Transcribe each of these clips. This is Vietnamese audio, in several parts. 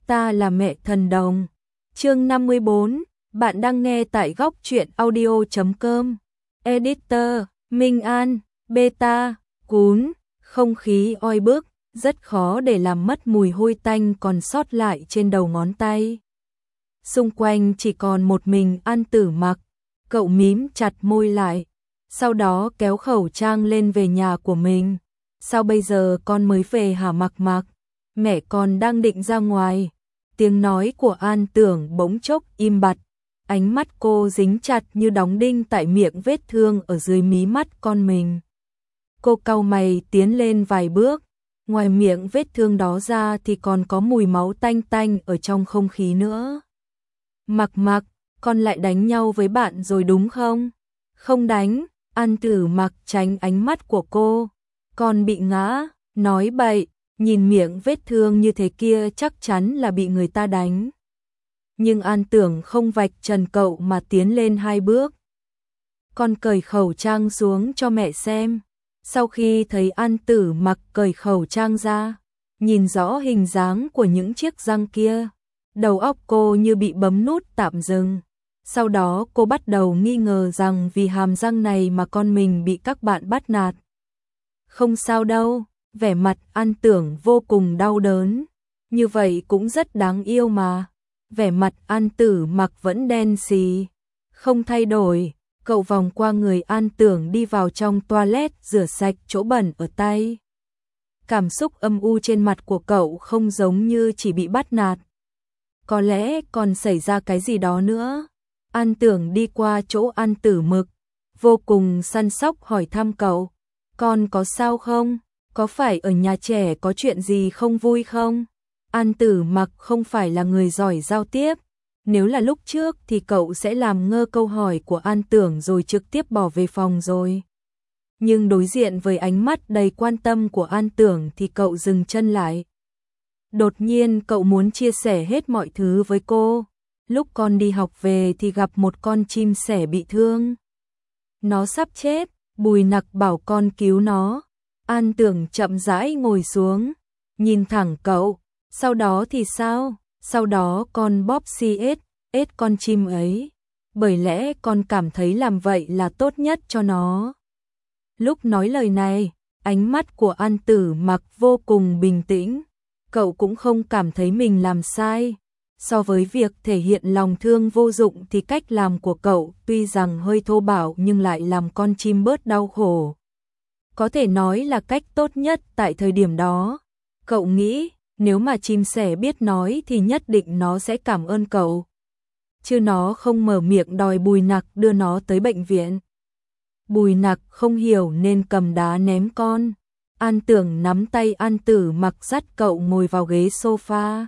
ta là mẹ thần đồng. Chương 54, bạn đang nghe tại góc truyện audio.com. Editor, Minh An, Beta, Cún, không khí oi bức, rất khó để làm mất mùi hôi tanh còn sót lại trên đầu ngón tay. Xung quanh chỉ còn một mình An Tử Mặc, cậu mím chặt môi lại, sau đó kéo khẩu trang lên về nhà của mình. Sao bây giờ con mới về hả Mặc Mặc? Mẹ con đang định ra ngoài. Tiếng nói của An Tưởng bỗng chốc im bặt, ánh mắt cô dính chặt như đóng đinh tại miệng vết thương ở dưới mí mắt con mình. Cô cau mày tiến lên vài bước, ngoài miệng vết thương đó ra thì còn có mùi máu tanh tanh ở trong không khí nữa. Mặc Mặc, con lại đánh nhau với bạn rồi đúng không? Không đánh, An Tử Mặc tránh ánh mắt của cô. Con bị ngã, nói bậy, nhìn miệng vết thương như thế kia chắc chắn là bị người ta đánh. Nhưng An Tưởng không vạch trần cậu mà tiến lên 2 bước. Con cởi khẩu trang xuống cho mẹ xem. Sau khi thấy An Tử Mặc cởi khẩu trang ra, nhìn rõ hình dáng của những chiếc răng kia, đầu óc cô như bị bấm nút tạm dừng. Sau đó cô bắt đầu nghi ngờ rằng vì hàm răng này mà con mình bị các bạn bắt nạt. Không sao đâu, vẻ mặt An Tưởng vô cùng đau đớn. Như vậy cũng rất đáng yêu mà. Vẻ mặt An Tử Mặc vẫn đen xì, không thay đổi. Cậu vòng qua người An Tưởng đi vào trong toilet rửa sạch chỗ bẩn ở tay. Cảm xúc âm u trên mặt của cậu không giống như chỉ bị bắt nạt. Có lẽ còn xảy ra cái gì đó nữa. An Tưởng đi qua chỗ An Tử Mực, vô cùng săn sóc hỏi thăm cậu. Con có sao không? Có phải ở nhà trẻ có chuyện gì không vui không? An Tử Mặc không phải là người giỏi giao tiếp. Nếu là lúc trước thì cậu sẽ làm ngơ câu hỏi của An Tưởng rồi trực tiếp bỏ về phòng rồi. Nhưng đối diện với ánh mắt đầy quan tâm của An Tưởng thì cậu dừng chân lại. Đột nhiên cậu muốn chia sẻ hết mọi thứ với cô. Lúc con đi học về thì gặp một con chim sẻ bị thương. Nó sắp chết, Bùi Nặc bảo con cứu nó. An Tưởng chậm rãi ngồi xuống, nhìn thẳng cậu. Sau đó thì sao? Sau đó con bóp ếch con chim ấy. Bởi lẽ con cảm thấy làm vậy là tốt nhất cho nó. Lúc nói lời này, ánh mắt của An Tử Mặc vô cùng bình tĩnh. Cậu cũng không cảm thấy mình làm sai. So với việc thể hiện lòng thương vô dụng thì cách làm của cậu tuy rằng hơi thô bạo nhưng lại làm con chim bớt đau khổ. Có thể nói là cách tốt nhất tại thời điểm đó. Cậu nghĩ nếu mà chim sẻ biết nói thì nhất định nó sẽ cảm ơn cậu. Chứ nó không mở miệng đòi Bùi Nặc đưa nó tới bệnh viện. Bùi Nặc không hiểu nên cầm đá ném con. An Tưởng nắm tay An Tử Mặc dắt cậu ngồi vào ghế sofa.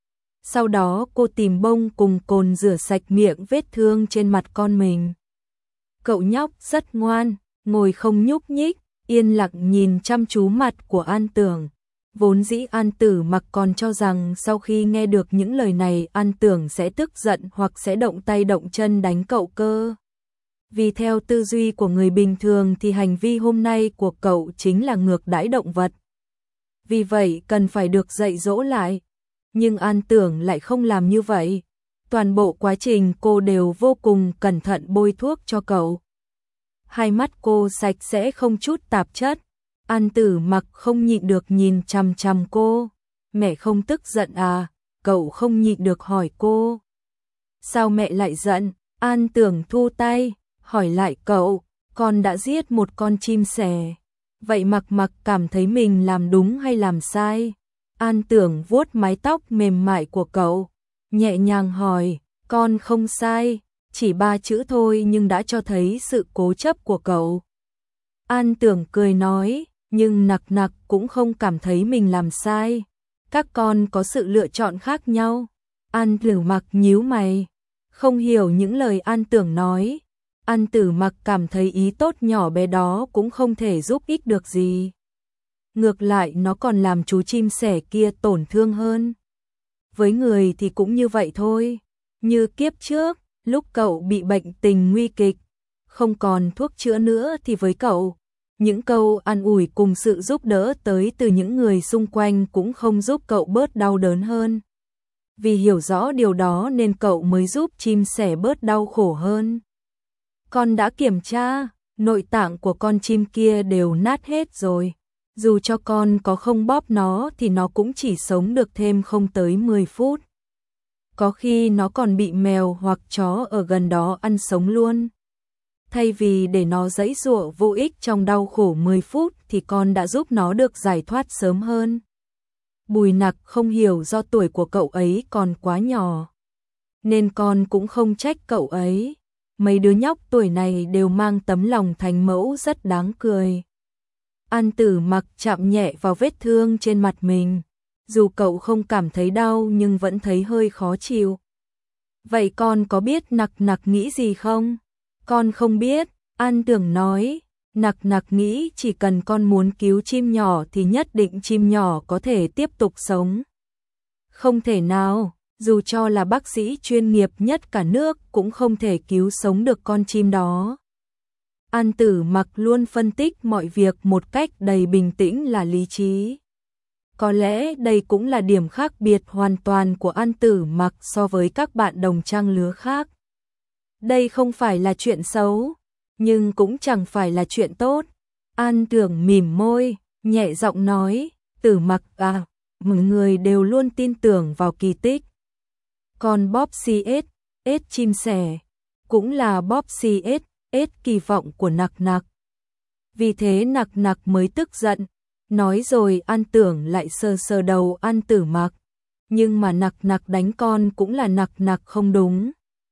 Sau đó cô tìm bông cùng cồn rửa sạch miệng vết thương trên mặt con mình. Cậu nhóc rất ngoan, ngồi không nhúc nhích, yên lặng nhìn chăm chú mặt của An Tưởng. Vốn dĩ An Tử Mặc còn cho rằng sau khi nghe được những lời này An Tưởng sẽ tức giận hoặc sẽ động tay động chân đánh cậu cơ. Vì theo tư duy của người bình thường thì hành vi hôm nay của cậu chính là ngược đãi động vật. Vì vậy cần phải được dạy dỗ lại. Nhưng An Tưởng lại không làm như vậy. Toàn bộ quá trình cô đều vô cùng cẩn thận bôi thuốc cho cậu. Hai mắt cô sạch sẽ không chút tạp chất. An Tử Mặc không nhịn được nhìn chằm chằm cô. Mẹ không tức giận à? Cậu không nhịn được hỏi cô. Sao mẹ lại giận? An Tưởng thu tay, hỏi lại cậu. Con đã giết một con chim sẻ. Vậy Mặc Mặc cảm thấy mình làm đúng hay làm sai? An Tưởng vuốt mái tóc mềm mại của cậu, nhẹ nhàng hỏi. Con không sai, chỉ 3 chữ thôi nhưng đã cho thấy sự cố chấp của cậu. An Tưởng cười nói. Nhưng Nặc Nặc cũng không cảm thấy mình làm sai. Các con có sự lựa chọn khác nhau. An Tử Mặc nhíu mày, không hiểu những lời An Tưởng nói. An Tử Mặc cảm thấy ý tốt nhỏ bé đó cũng không thể giúp ích được gì. Ngược lại nó còn làm chú chim sẻ kia tổn thương hơn. Với người thì cũng như vậy thôi. Như kiếp trước, lúc cậu bị bệnh tình nguy kịch, không còn thuốc chữa nữa thì với cậu, những câu an ủi cùng sự giúp đỡ tới từ những người xung quanh cũng không giúp cậu bớt đau đớn hơn. Vì hiểu rõ điều đó nên cậu mới giúp chim sẻ bớt đau khổ hơn. Con đã kiểm tra, nội tạng của con chim kia đều nát hết rồi. Dù cho con có không bóp nó thì nó cũng chỉ sống được thêm không tới 10 phút. Có khi nó còn bị mèo hoặc chó ở gần đó ăn sống luôn. Thay vì để nó giãy giụa vô ích trong đau khổ 10 phút thì con đã giúp nó được giải thoát sớm hơn. Bùi Nặc không hiểu do tuổi của cậu ấy còn quá nhỏ, nên con cũng không trách cậu ấy. Mấy đứa nhóc tuổi này đều mang tấm lòng thánh mẫu rất đáng cười. An Tử Mặc chạm nhẹ vào vết thương trên mặt mình. Dù cậu không cảm thấy đau nhưng vẫn thấy hơi khó chịu. Vậy con có biết Nặc Nặc nghĩ gì không? Con không biết, An Tưởng nói. Nặc Nặc nghĩ chỉ cần con muốn cứu chim nhỏ thì nhất định chim nhỏ có thể tiếp tục sống. Không thể nào, dù cho là bác sĩ chuyên nghiệp nhất cả nước cũng không thể cứu sống được con chim đó. An Tử Mặc luôn phân tích mọi việc một cách đầy bình tĩnh là lý trí. Có lẽ đây cũng là điểm khác biệt hoàn toàn của An Tử Mặc so với các bạn đồng trang lứa khác. Đây không phải là chuyện xấu, nhưng cũng chẳng phải là chuyện tốt. An Tưởng mỉm môi, nhẹ giọng nói, Tử Mặc à, mọi người đều luôn tin tưởng vào kỳ tích. Còn Bob CS, chim sẻ, cũng là Bob CS, kỳ vọng của Nặc Nặc. Vì thế Nặc Nặc mới tức giận, nói rồi An Tưởng lại sờ sờ đầu An Tử Mặc. Nhưng mà Nặc Nặc đánh con cũng là Nặc Nặc không đúng.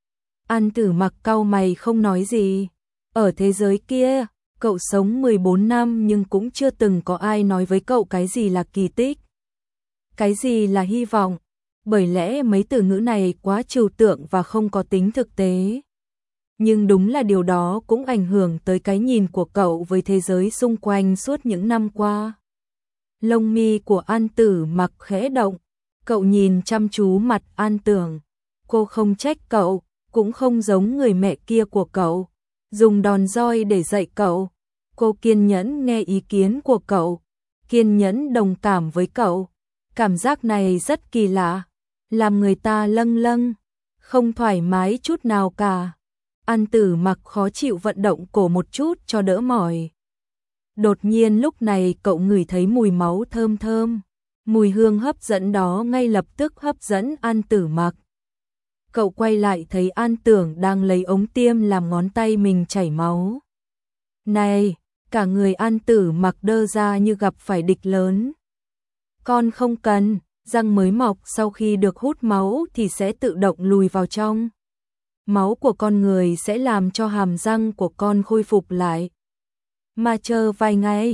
An Tử Mặc cau mày không nói gì. Ở thế giới kia, cậu sống 14 năm nhưng cũng chưa từng có ai nói với cậu cái gì là kỳ tích. Cái gì là hy vọng. Bởi lẽ mấy từ ngữ này quá trừu tượng và không có tính thực tế. Nhưng đúng là điều đó cũng ảnh hưởng tới cái nhìn của cậu với thế giới xung quanh suốt những năm qua. Lông mi của An Tử Mặc khẽ động. Cậu nhìn chăm chú mặt An Tưởng. Cô không trách cậu, cũng không giống người mẹ kia của cậu, dùng đòn roi để dạy cậu. Cô kiên nhẫn nghe ý kiến của cậu, kiên nhẫn đồng cảm với cậu. Cảm giác này rất kỳ lạ, làm người ta lâng lâng, không thoải mái chút nào cả. An Tử Mặc khó chịu vận động cổ một chút cho đỡ mỏi. Đột nhiên lúc này cậu ngửi thấy mùi máu thơm thơm. Mùi hương hấp dẫn đó ngay lập tức hấp dẫn An Tử Mặc. Cậu quay lại thấy An Tưởng đang lấy ống tiêm làm ngón tay mình chảy máu. Này, cả người An Tử Mặc đơ ra như gặp phải địch lớn. Con không cần, răng mới mọc sau khi được hút máu thì sẽ tự động lùi vào trong. Máu của con người sẽ làm cho hàm răng của con khôi phục lại. Mà chờ vài ngày,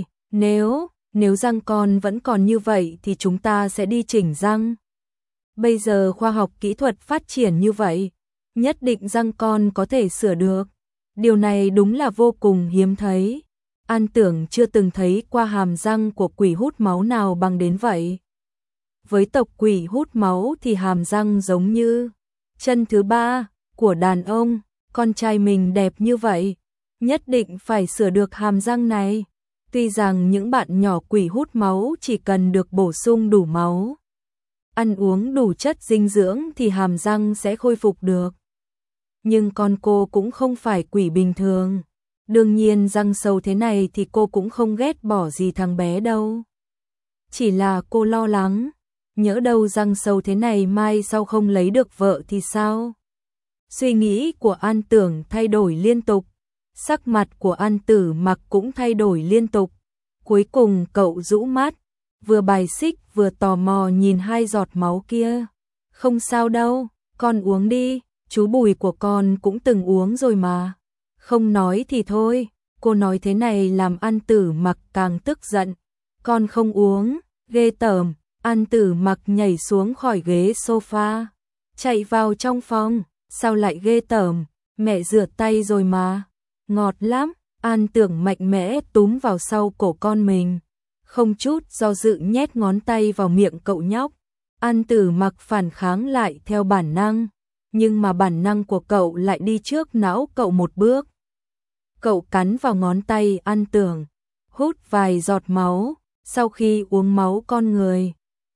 nếu răng con vẫn còn như vậy thì chúng ta sẽ đi chỉnh răng. Bây giờ khoa học kỹ thuật phát triển như vậy, nhất định răng con có thể sửa được. Điều này đúng là vô cùng hiếm thấy. An Tưởng chưa từng thấy qua hàm răng của quỷ hút máu nào bằng đến vậy. Với tộc quỷ hút máu thì hàm răng giống như chân thứ ba của đàn ông. Con trai mình đẹp như vậy, nhất định phải sửa được hàm răng này. Tuy rằng những bạn nhỏ quỷ hút máu chỉ cần được bổ sung đủ máu, ăn uống đủ chất dinh dưỡng thì hàm răng sẽ khôi phục được. Nhưng con cô cũng không phải quỷ bình thường. Đương nhiên răng sâu thế này thì cô cũng không ghét bỏ gì thằng bé đâu. Chỉ là cô lo lắng, nhỡ đâu răng sâu thế này mai sau không lấy được vợ thì sao? Suy nghĩ của An Tưởng thay đổi liên tục, sắc mặt của An Tử Mặc cũng thay đổi liên tục. Cuối cùng cậu rũ mắt, vừa bài xích vừa tò mò nhìn hai giọt máu kia. Không sao đâu, con uống đi, chú Bùi của con cũng từng uống rồi mà. Không nói thì thôi, cô nói thế này làm An Tử Mặc càng tức giận. Con không uống, ghê tởm. An Tử Mặc nhảy xuống khỏi ghế sofa, chạy vào trong phòng. Sao lại ghê tởm, mẹ rửa tay rồi mà. Ngọt lắm. An Tưởng mạnh mẽ túm vào sau cổ con mình, không chút do dự nhét ngón tay vào miệng cậu nhóc. An Tử Mặc phản kháng lại theo bản năng, nhưng mà bản năng của cậu lại đi trước não cậu một bước. Cậu cắn vào ngón tay An Tưởng, hút vài giọt máu. Sau khi uống máu con người,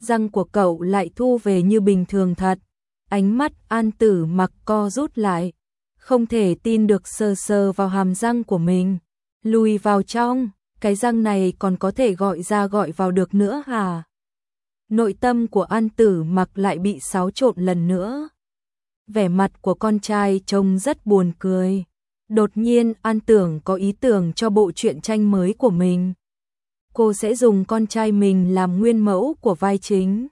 răng của cậu lại thu về như bình thường thật. Ánh mắt An Tử Mặc co rút lại, không thể tin được sờ sờ vào hàm răng của mình. Lùi vào trong, cái răng này còn có thể gọi ra gọi vào được nữa hả? Nội tâm của An Tử Mặc lại bị xáo trộn lần nữa. Vẻ mặt của con trai trông rất buồn cười. Đột nhiên An Tưởng có ý tưởng cho bộ truyện tranh mới của mình. Cô sẽ dùng con trai mình làm nguyên mẫu của vai chính.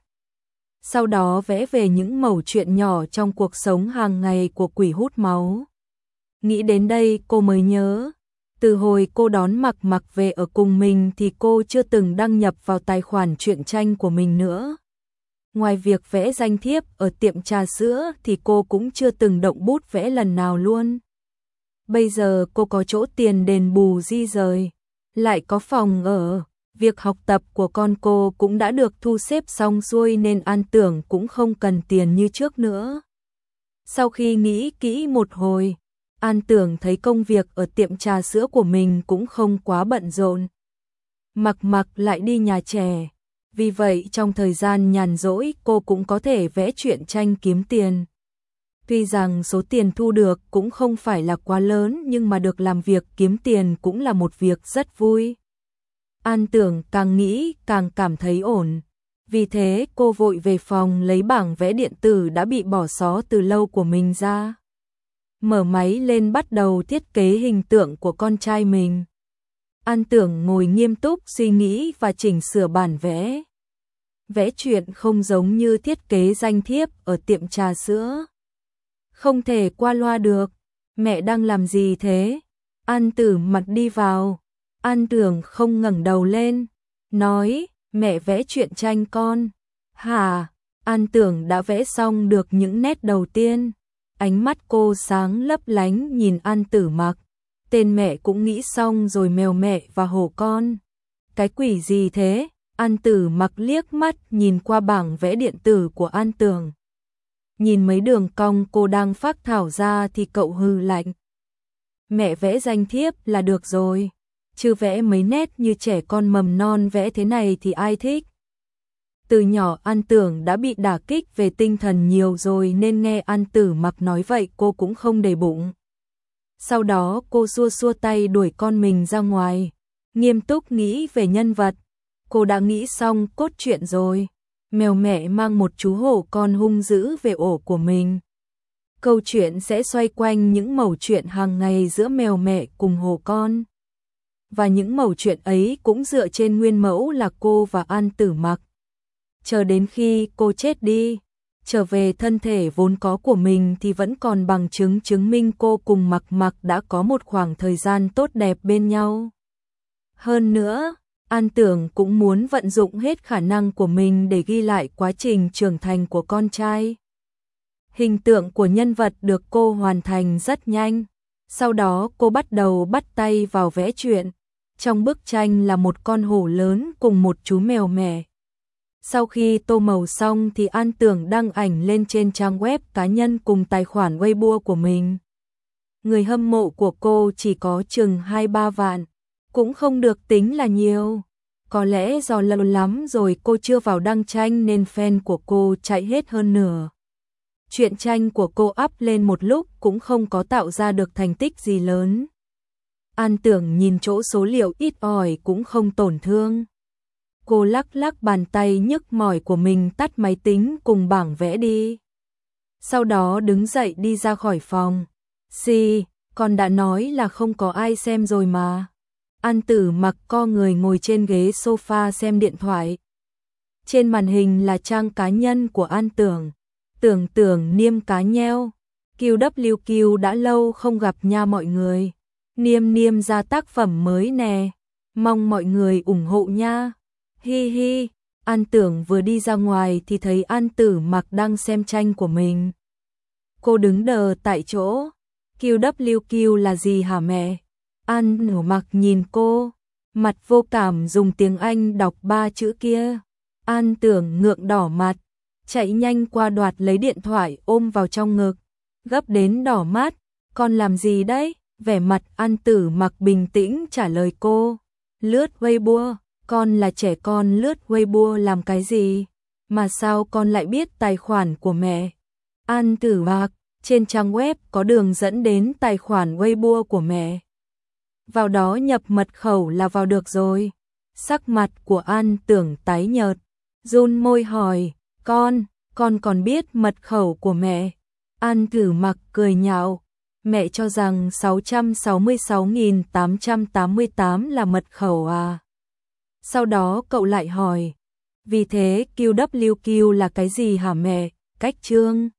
Sau đó vẽ về những mẩu chuyện nhỏ trong cuộc sống hàng ngày của quỷ hút máu. Nghĩ đến đây cô mới nhớ, từ hồi cô đón Mặc Mặc về ở cùng mình thì cô chưa từng đăng nhập vào tài khoản truyện tranh của mình nữa. Ngoài việc vẽ danh thiếp ở tiệm trà sữa thì cô cũng chưa từng động bút vẽ lần nào luôn. Bây giờ cô có chỗ tiền đền bù di rời, lại có phòng ở, việc học tập của con cô cũng đã được thu xếp xong xuôi nên An Tưởng cũng không cần tiền như trước nữa. Sau khi nghĩ kỹ một hồi, An Tưởng thấy công việc ở tiệm trà sữa của mình cũng không quá bận rộn. Mặc Mặc lại đi nhà trẻ, vì vậy trong thời gian nhàn rỗi cô cũng có thể vẽ truyện tranh kiếm tiền. Tuy rằng số tiền thu được cũng không phải là quá lớn nhưng mà được làm việc kiếm tiền cũng là một việc rất vui. An Tưởng càng nghĩ càng cảm thấy ổn. Vì thế cô vội về phòng lấy bảng vẽ điện tử đã bị bỏ xó từ lâu của mình ra. Mở máy lên bắt đầu thiết kế hình tượng của con trai mình. An Tưởng ngồi nghiêm túc suy nghĩ và chỉnh sửa bản vẽ. Vẽ truyện không giống như thiết kế danh thiếp ở tiệm trà sữa. Không thể qua loa được. Mẹ đang làm gì thế? An Tử Mặc đi vào. An Tưởng không ngẩng đầu lên, nói, mẹ vẽ truyện tranh con. Hả? An Tưởng đã vẽ xong được những nét đầu tiên. Ánh mắt cô sáng lấp lánh nhìn An Tử Mặc. Tên mẹ cũng nghĩ xong rồi, mèo mẹ và hổ con. Cái quỷ gì thế? An Tử Mặc liếc mắt nhìn qua bảng vẽ điện tử của An Tưởng. Nhìn mấy đường cong cô đang phác thảo ra thì cậu hừ lạnh. Mẹ vẽ danh thiếp là được rồi. Chứ vẽ mấy nét như trẻ con mầm non vẽ thế này thì ai thích. Từ nhỏ An Tưởng đã bị đả kích về tinh thần nhiều rồi nên nghe An Tử Mặc nói vậy cô cũng không để bụng. Sau đó cô xua xua tay đuổi con mình ra ngoài, nghiêm túc nghĩ về nhân vật. Cô đã nghĩ xong cốt truyện rồi. Mèo mẹ mang một chú hổ con hung dữ về ổ của mình. Câu chuyện sẽ xoay quanh những mẩu chuyện hàng ngày giữa mèo mẹ cùng hổ con. Và những mẩu chuyện ấy cũng dựa trên nguyên mẫu là cô và An Tử Mặc. Chờ đến khi cô chết đi, trở về thân thể vốn có của mình thì vẫn còn bằng chứng chứng minh cô cùng Mặc Mặc đã có một khoảng thời gian tốt đẹp bên nhau. Hơn nữa, An Tưởng cũng muốn vận dụng hết khả năng của mình để ghi lại quá trình trưởng thành của con trai. Hình tượng của nhân vật được cô hoàn thành rất nhanh. Sau đó cô bắt đầu bắt tay vào vẽ truyện. Trong bức tranh là một con hổ lớn cùng một chú mèo mẹ. Sau khi tô màu xong thì An Tưởng đăng ảnh lên trên trang web cá nhân cùng tài khoản Weibo của mình. Người hâm mộ của cô chỉ có chừng 2-3 vạn, cũng không được tính là nhiều. Có lẽ do lâu lắm rồi cô chưa vào đăng tranh nên fan của cô chạy hết hơn nửa. Truyện tranh của cô up lên một lúc cũng không có tạo ra được thành tích gì lớn. An Tưởng nhìn chỗ số liệu ít ỏi cũng không tổn thương. Cô lắc lắc bàn tay nhức mỏi của mình, tắt máy tính cùng bảng vẽ đi. Sau đó đứng dậy đi ra khỏi phòng. Con đã nói là không có ai xem rồi mà. An Tử Mặc co người ngồi trên ghế sofa xem điện thoại. Trên màn hình là trang cá nhân của An Tưởng. Tưởng Niêm cá nheo. QWQ đã lâu không gặp nha mọi người. Niêm ra tác phẩm mới nè. Mong mọi người ủng hộ nha. Hi hi. An Tưởng vừa đi ra ngoài thì thấy An Tử Mặc đang xem tranh của mình. Cô đứng đờ tại chỗ. QWQ là gì hả mẹ? An Tử Mặc nhìn cô, mặt vô cảm dùng tiếng Anh đọc 3 chữ kia. An Tưởng ngượng đỏ mặt, chạy nhanh qua đoạt lấy điện thoại ôm vào trong ngực, gấp đến đỏ mắt. Con làm gì đấy? Vẻ mặt An Tử Mặc bình tĩnh trả lời cô. Lướt Weibo. Con là trẻ con lướt Weibo làm cái gì? Mà sao con lại biết tài khoản của mẹ? An Tử Mạc, trên trang web có đường dẫn đến tài khoản Weibo của mẹ. Vào đó nhập mật khẩu là vào được rồi. Sắc mặt của An Tưởng tái nhợt, run môi hỏi, con còn biết mật khẩu của mẹ. An Tử Mặc cười nhạo, mẹ cho rằng 666.888 là mật khẩu à? Sau đó cậu lại hỏi, vì thế QWQ là cái gì hả mẹ? Cách chương